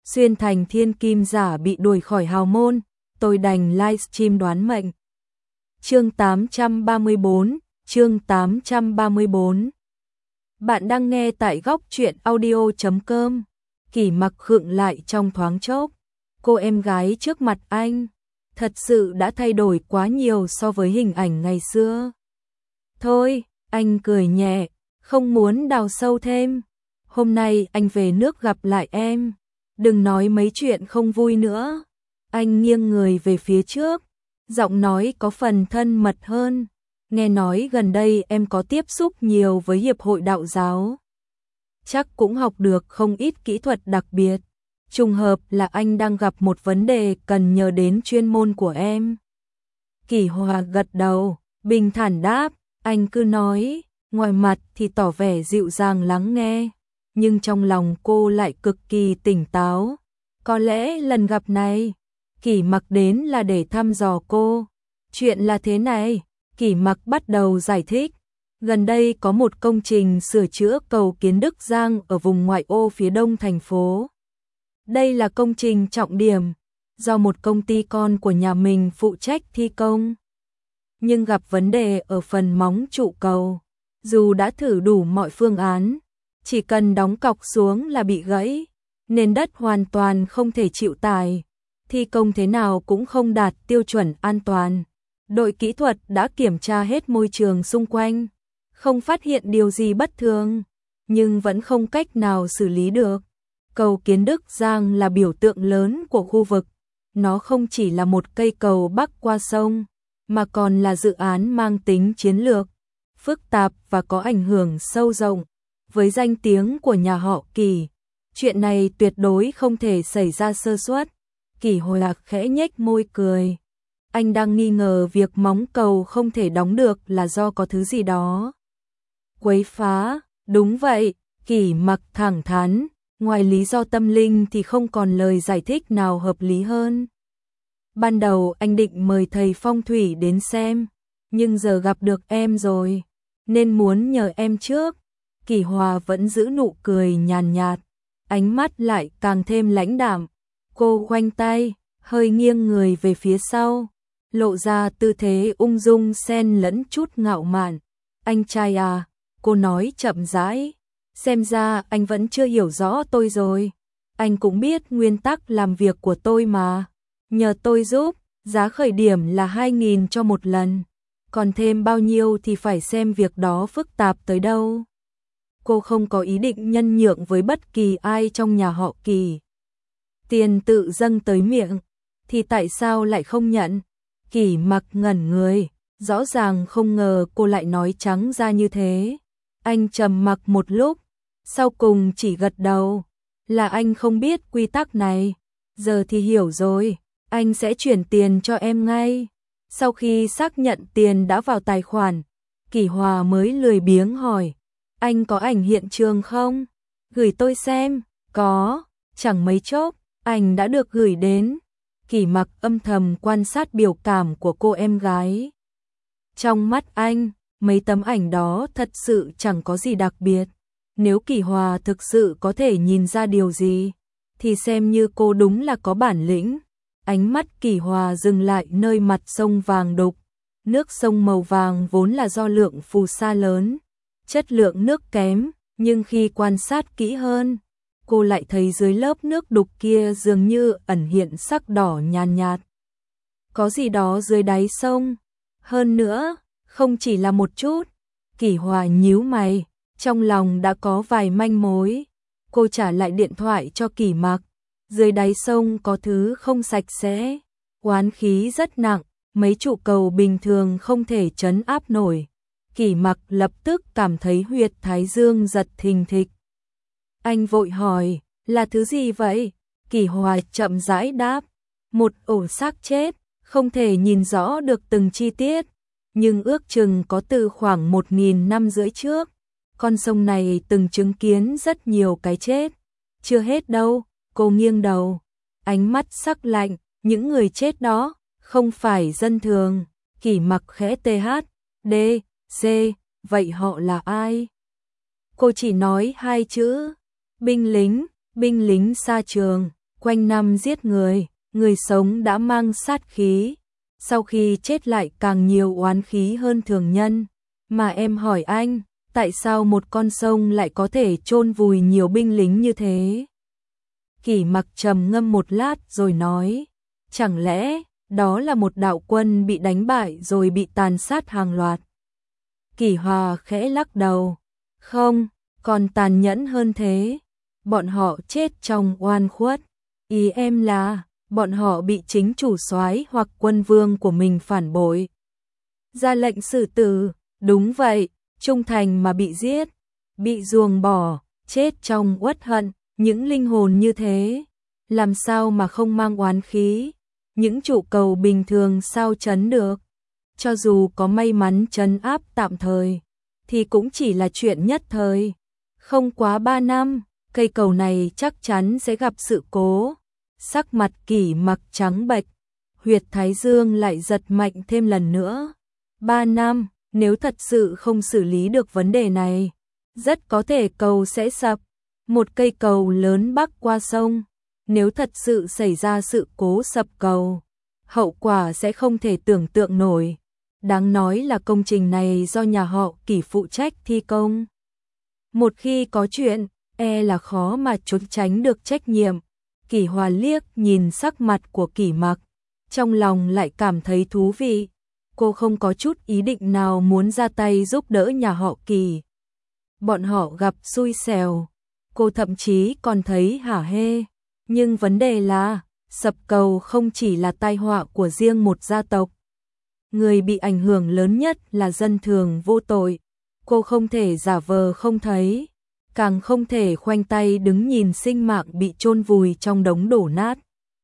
xuyên thành thiên kim giả bị đuổi khỏi hào môn, tôi đành livestream đoán mệnh. Chương 834, chương 834. Bạn đang nghe tại góc truyện audio.com. Kỷ Mặc khựng lại trong thoáng chốc. Cô em gái trước mặt anh thật sự đã thay đổi quá nhiều so với hình ảnh ngày xưa. Thôi, anh cười nhẹ, không muốn đào sâu thêm. Hôm nay anh về nước gặp lại em, đừng nói mấy chuyện không vui nữa. Anh nghiêng người về phía trước, giọng nói có phần thân mật hơn. Nghe nói gần đây em có tiếp xúc nhiều với Hiệp hội Đạo giáo. Chắc cũng học được không ít kỹ thuật đặc biệt. Trùng hợp là anh đang gặp một vấn đề cần nhờ đến chuyên môn của em. Kỷ Hòa gật đầu, bình thản đáp, anh cứ nói, ngoài mặt thì tỏ vẻ dịu dàng lắng nghe, nhưng trong lòng cô lại cực kỳ tỉnh táo. Có lẽ lần gặp này, Kỷ Mặc đến là để thăm dò cô. Chuyện là thế này, Kỷ Mặc bắt đầu giải thích. Gần đây có một công trình sửa chữa cầu Kiến Đức Giang ở vùng ngoại ô phía đông thành phố. Đây là công trình trọng điểm, do một công ty con của nhà mình phụ trách thi công. Nhưng gặp vấn đề ở phần móng trụ cầu. Dù đã thử đủ mọi phương án, chỉ cần đóng cọc xuống là bị gãy, nền đất hoàn toàn không thể chịu tải. Thi công thế nào cũng không đạt tiêu chuẩn an toàn. Đội kỹ thuật đã kiểm tra hết môi trường xung quanh, không phát hiện điều gì bất thường, nhưng vẫn không cách nào xử lý được. Cầu Kiến Đức Giang là biểu tượng lớn của khu vực. Nó không chỉ là một cây cầu bắc qua sông, mà còn là dự án mang tính chiến lược, phức tạp và có ảnh hưởng sâu rộng. Với danh tiếng của nhà họ Kỷ, chuyện này tuyệt đối không thể xảy ra sơ suất. Kỷ Hồi Lạc khẽ nhếch môi cười. Anh đang nghi ngờ việc móng cầu không thể đóng được là do có thứ gì đó quấy phá. Đúng vậy, Kỷ Mặc thẳng thắn. Ngoài lý do tâm linh thì không còn lời giải thích nào hợp lý hơn. Ban đầu anh định mời thầy phong thủy đến xem, nhưng giờ gặp được em rồi, nên muốn nhờ em trước. Kỷ Hòa vẫn giữ nụ cười nhàn nhạt, ánh mắt lại càng thêm lãnh đạm. Cô khoanh tay, hơi nghiêng người về phía sau, lộ ra tư thế ung dung xen lẫn chút ngạo mạn. Anh trai à, cô nói chậm rãi. Xem ra anh vẫn chưa hiểu rõ tôi rồi. Anh cũng biết nguyên tắc làm việc của tôi mà. Nhờ tôi giúp, giá khởi điểm là 2.000 cho một lần. Còn thêm bao nhiêu thì phải xem việc đó phức tạp tới đâu. Cô không có ý định nhân nhượng với bất kỳ ai trong nhà họ Kỷ. Tiền tự dâng tới miệng, thì tại sao lại không nhận? Kỷ Mặc ngẩn người, rõ ràng không ngờ cô lại nói trắng ra như thế. Anh trầm mặc một lúc, sau cùng chỉ gật đầu, là anh không biết quy tắc này. Giờ thì hiểu rồi, anh sẽ chuyển tiền cho em ngay. Sau khi xác nhận tiền đã vào tài khoản, Kỷ Hòa mới lười biếng hỏi, anh có ảnh hiện trường không? Gửi tôi xem. Có. Chẳng mấy chốc, ảnh đã được gửi đến. Kỷ Mặc âm thầm quan sát biểu cảm của cô em gái. Trong mắt anh, mấy tấm ảnh đó thật sự chẳng có gì đặc biệt. Nếu Kỷ Hòa thực sự có thể nhìn ra điều gì, thì xem như cô đúng là có bản lĩnh. Ánh mắt Kỷ Hòa dừng lại nơi mặt sông vàng đục. Nước sông màu vàng vốn là do lượng phù sa lớn, chất lượng nước kém, nhưng khi quan sát kỹ hơn, cô lại thấy dưới lớp nước đục kia dường như ẩn hiện sắc đỏ nhàn nhạt. Có gì đó dưới đáy sông. Hơn nữa, không chỉ là một chút. Kỷ Hòa nhíu mày, trong lòng đã có vài manh mối. Cô trả lại điện thoại cho Kỷ Mặc. Dưới đáy sông có thứ không sạch sẽ, oán khí rất nặng, mấy trụ cầu bình thường không thể trấn áp nổi. Kỷ Mặc lập tức cảm thấy huyệt thái dương giật thình thịch. Anh vội hỏi, là thứ gì vậy? Kỷ Hòa chậm rãi đáp, một ổ xác chết, không thể nhìn rõ được từng chi tiết, nhưng ước chừng có từ khoảng 1.000 năm rưỡi trước. Con sông này từng chứng kiến rất nhiều cái chết. Chưa hết đâu, cô nghiêng đầu, ánh mắt sắc lạnh, những người chết đó không phải dân thường. Kỷ Mặc khẽ THD, C, vậy họ là ai? Cô chỉ nói hai chữ, binh lính xa trường. quanh năm giết người sống đã mang sát khí, sau khi chết lại càng nhiều oán khí hơn thường nhân. Mà em hỏi anh, tại sao một con sông lại có thể chôn vùi nhiều binh lính như thế? Kỷ Mặc trầm ngâm một lát rồi nói, chẳng lẽ đó là một đạo quân bị đánh bại rồi bị tàn sát hàng loạt? Kỷ Hòa khẽ lắc đầu, không, còn tàn nhẫn hơn thế. Bọn họ chết trong oan khuất. Ý em là bọn họ bị chính chủ soái hoặc quân vương của mình phản bội, ra lệnh xử tử. Đúng vậy, trung thành mà bị giết, bị ruồng bỏ, chết trong uất hận. Những linh hồn như thế, làm sao mà không mang oán khí? Những trụ cầu bình thường sao trấn được? Cho dù có may mắn trấn áp tạm thời, thì cũng chỉ là chuyện nhất thời. Không quá 3 năm, cây cầu này chắc chắn sẽ gặp sự cố. Sắc mặt Kỷ Mặc trắng bệch, huyệt thái dương lại giật mạnh thêm lần nữa. 3 năm, nếu thật sự không xử lý được vấn đề này, rất có thể cầu sẽ sập. Một cây cầu lớn bắc qua sông, nếu thật sự xảy ra sự cố sập cầu, hậu quả sẽ không thể tưởng tượng nổi. Đáng nói là công trình này do nhà họ Kỷ phụ trách thi công. Một khi có chuyện, là khó mà trốn tránh được trách nhiệm. Kỷ Hòa liếc nhìn sắc mặt của Kỷ Mặc, trong lòng lại cảm thấy thú vị. Cô không có chút ý định nào muốn ra tay giúp đỡ nhà họ Kỷ. Bọn họ gặp xui xẻo, cô thậm chí còn thấy hả hê. Nhưng vấn đề là, sập cầu không chỉ là tai họa của riêng một gia tộc. Người bị ảnh hưởng lớn nhất là dân thường vô tội. Cô không thể giả vờ không thấy, càng không thể khoanh tay đứng nhìn sinh mạng bị chôn vùi trong đống đổ nát.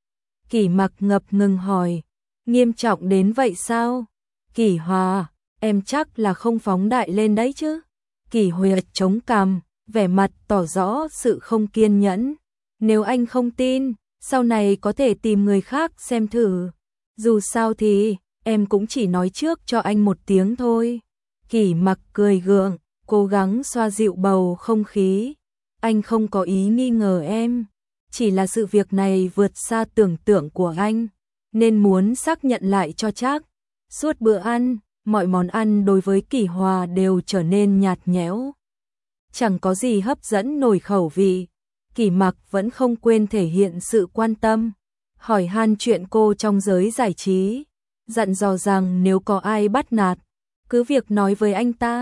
Kỷ Mặc ngập ngừng hỏi, nghiêm trọng đến vậy sao? Kỷ Hòa, em chắc là không phóng đại lên đấy chứ? Kỷ Hòa chống cằm, vẻ mặt tỏ rõ sự không kiên nhẫn. Nếu anh không tin, sau này có thể tìm người khác xem thử. Dù sao thì, em cũng chỉ nói trước cho anh một tiếng thôi. Kỷ Mặc cười gượng, cố gắng xoa dịu bầu không khí. Anh không có ý nghi ngờ em, chỉ là sự việc này vượt xa tưởng tượng của anh, nên muốn xác nhận lại cho chắc. Suốt bữa ăn, mọi món ăn đối với Kỷ Hòa đều trở nên nhạt nhẽo, chẳng có gì hấp dẫn nổi khẩu vị. Kỷ Mặc vẫn không quên thể hiện sự quan tâm, hỏi han chuyện cô trong giới giải trí, dặn dò rằng nếu có ai bắt nạt, cứ việc nói với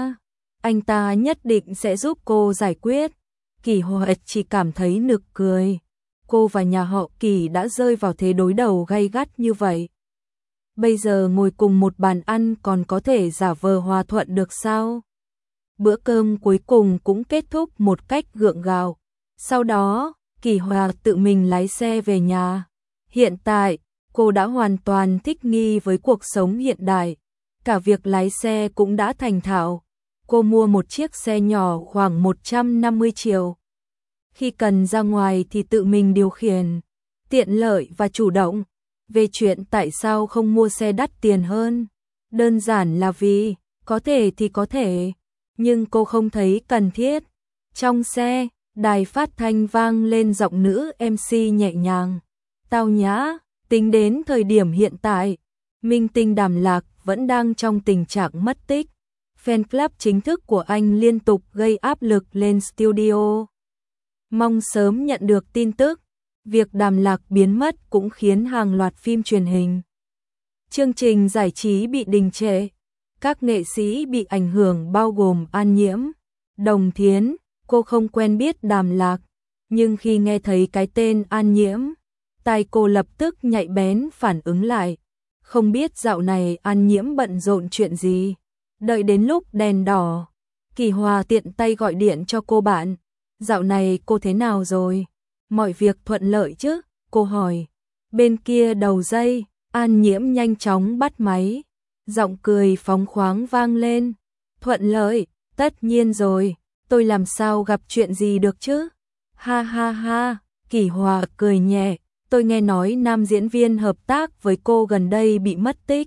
anh ta nhất định sẽ giúp cô giải quyết. Kỷ Hòa chỉ cảm thấy nực cười, cô và nhà họ Kỷ đã rơi vào thế đối đầu gay gắt như vậy. Bây giờ ngồi cùng một bàn ăn còn có thể giả vờ hòa thuận được sao? Bữa cơm cuối cùng cũng kết thúc một cách gượng gạo. Sau đó, Kỷ Hòa tự mình lái xe về nhà. Hiện tại, cô đã hoàn toàn thích nghi với cuộc sống hiện đại. Cả việc lái xe cũng đã thành thạo. Cô mua một chiếc xe nhỏ khoảng 150 triệu. Khi cần ra ngoài thì tự mình điều khiển, tiện lợi và chủ động. Về chuyện tại sao không mua xe đắt tiền hơn, đơn giản là vì, có thể thì có thể, nhưng cô không thấy cần thiết. Trong xe, đài phát thanh vang lên giọng nữ MC nhẹ nhàng, tao nhã. Tính đến thời điểm hiện tại, minh tinh Đàm Lạc vẫn đang trong tình trạng mất tích. Fan club chính thức của anh liên tục gây áp lực lên studio, mong sớm nhận được tin tức. Việc Đàm Lạc biến mất cũng khiến hàng loạt phim truyền hình, chương trình giải trí bị đình trệ. Các nghệ sĩ bị ảnh hưởng bao gồm An Nhiễm, Đồng Thiến. Cô không quen biết Đàm Lạc, nhưng khi nghe thấy cái tên An Nhiễm, tai cô lập tức nhạy bén phản ứng lại. Không biết dạo này An Nhiễm bận rộn chuyện gì. Đợi đến lúc đèn đỏ, Kỷ Hòa tiện tay gọi điện cho cô bạn. Dạo này cô thế nào rồi? Mọi việc thuận lợi chứ? Cô hỏi. Bên kia đầu dây, An Nhiễm nhanh chóng bắt máy. Giọng cười phóng khoáng vang lên. Thuận lợi, tất nhiên rồi. Tôi làm sao gặp chuyện gì được chứ? Ha ha ha, Kỷ Hòa cười nhẹ. Tôi nghe nói nam diễn viên hợp tác với cô gần đây bị mất tích.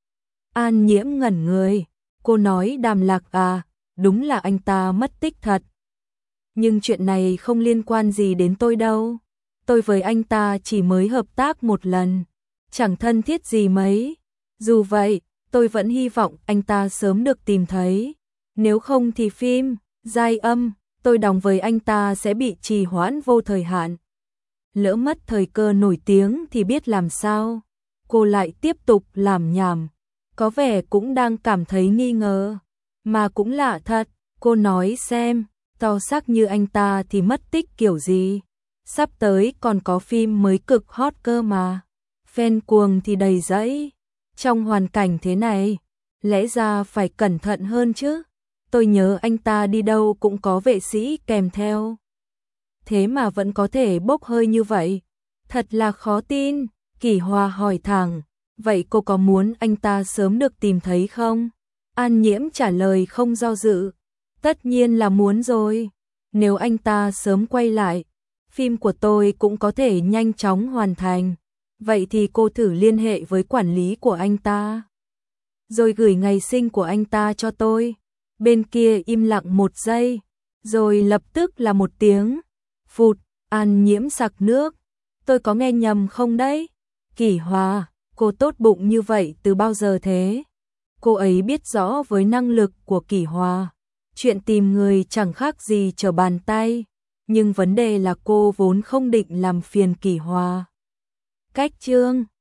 An Nhiễm ngẩn người. Cô nói Đàm Lạc à? Đúng là anh ta mất tích thật. Nhưng chuyện này không liên quan gì đến tôi đâu. tôi với anh ta chỉ mới hợp tác một lần, chẳng thân thiết gì mấy. Dù vậy, tôi vẫn hy vọng anh ta sớm được tìm thấy. Nếu không thì phim Giai Âm tôi đóng với anh ta sẽ bị trì hoãn vô thời hạn. Lỡ mất thời cơ nổi tiếng thì biết làm sao. Cô lại tiếp tục làm nhảm, có vẻ cũng đang cảm thấy nghi ngờ. Mà cũng lạ thật, cô nói xem, to xác như anh ta thì mất tích kiểu gì. Sắp tới còn có phim mới cực hot cơ mà. Fan cuồng thì đầy dẫy. Trong hoàn cảnh thế này, lẽ ra phải cẩn thận hơn chứ. Tôi nhớ anh ta đi đâu cũng có vệ sĩ kèm theo. Thế mà vẫn có thể bốc hơi như vậy. Thật là khó tin. Kỷ Hòa hỏi thẳng, vậy cô có muốn anh ta sớm được tìm thấy không? An Nhiễm trả lời không do dự. Tất nhiên là muốn rồi. Nếu anh ta sớm quay lại, phim của tôi cũng có thể nhanh chóng hoàn thành. Vậy thì cô thử liên hệ với quản lý của anh ta, rồi gửi ngày sinh của anh ta cho tôi. Bên kia im lặng một giây, rồi lập tức là một tiếng. Phụt, An Nhiễm sặc nước. Tôi có nghe nhầm không đấy? Kỷ Hòa, cô tốt bụng như vậy từ bao giờ thế? Cô ấy biết rõ với năng lực của Kỷ Hòa, chuyện tìm người chẳng khác gì trở bàn tay. Nhưng vấn đề là cô vốn không định làm phiền Kỷ Hòa. Cách chương